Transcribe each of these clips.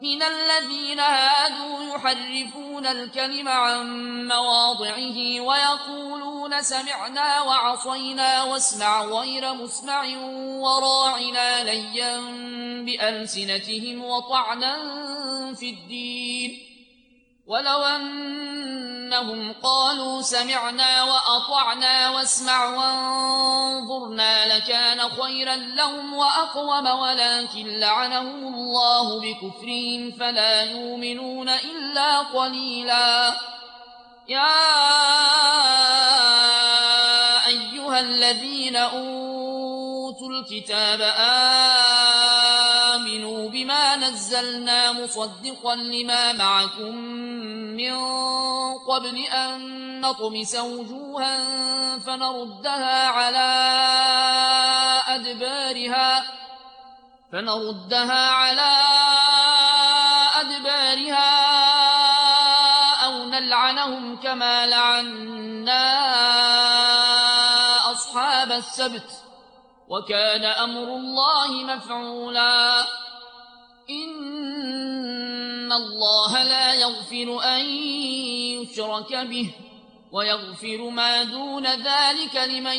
من الذين هادوا يحرفون الكلم عن مواضعه ويقولون سمعنا وعصينا واسمع غير مسمع وراعنا ليا بألسنتهم وطعنا في الدين ولو أنهم قالوا سمعنا وأطعنا واسمع وانظرنا لكان خيرا لهم وأقوم ولكن لعنهم الله بكفرهم فلا يؤمنون إلا قليلا. يا أيها الذين أوتوا الكتاب آمنوا بما نزلنا مصدقا لما معكم من قبل أن نطمس وجوها فنردها على أدبارها أو نلعنهم كما لعنا أصحاب السبت وكان أمر الله مفعولا. إن الله لا يغفر أن يشرك به ويغفر ما دون ذلك لمن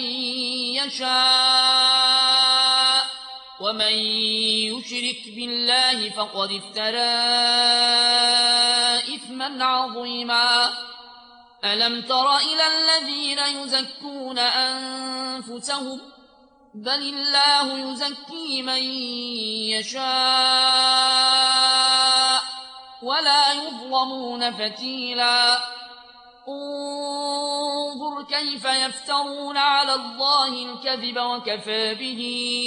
يشاء ومن يشرك بالله فقد افترى إثما عظيما. ألم تر إلى الذين يزكون أنفسهم بل الله يزكي من يشاء ولا يظلمون فتيلا. انظر كيف يفترون على الله الكذب وكفى به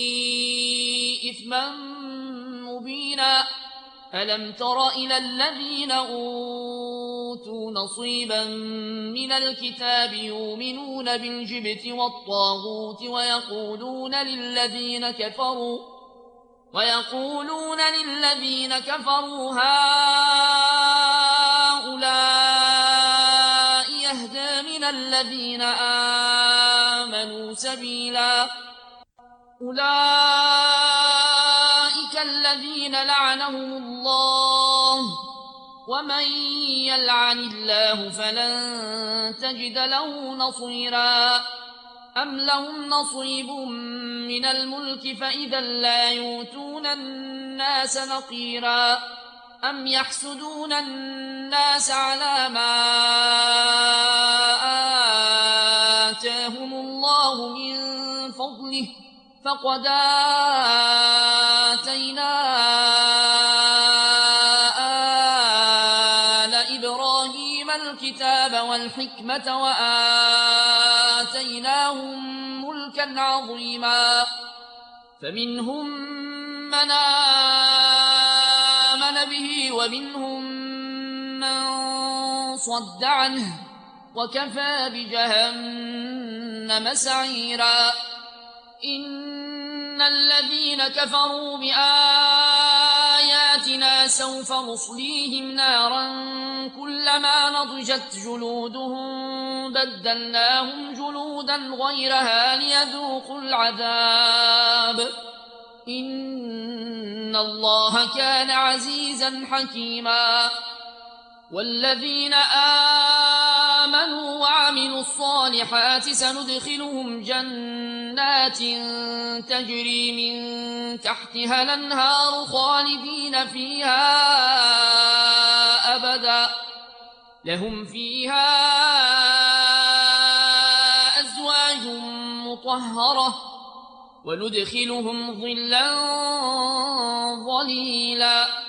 إثما مبينا. ألم تر إلى الذين أوتوا نصيبا من الكتاب يؤمنون بالجبت والطاغوت ويقولون للذين كفروا هؤلاء يهدى من الذين آمنوا سبيلا. أولئك الذين لعنهم الله ومن يلعن الله فلن تجد له نصيرا. أم لهم نصيب من الملك فإذا لا يؤتون الناس نقيرا. أم يحسدون الناس على ما آتاهم الله من فضله فقد آتينا آل إبراهيم الكتاب والحكمة وآتيناهم ملكا عظيما. فمنهم من آمن به ومنهم من صد عنه وكفى بجهنم سعيرا. إن الذين كفروا بآياتنا سوف نصليهم نارا كلما نضجت جلودهم بدلناهم جلودا غيرها ليذوقوا العذاب. إن الله كان عزيزا حكيما. والذين آمنوا وعملوا الصالحات سندخلهم جنات تجري من تحتها الأنهار خالدين فيها أبدا لهم فيها أزواج مطهرة وندخلهم ظلا ظليلا.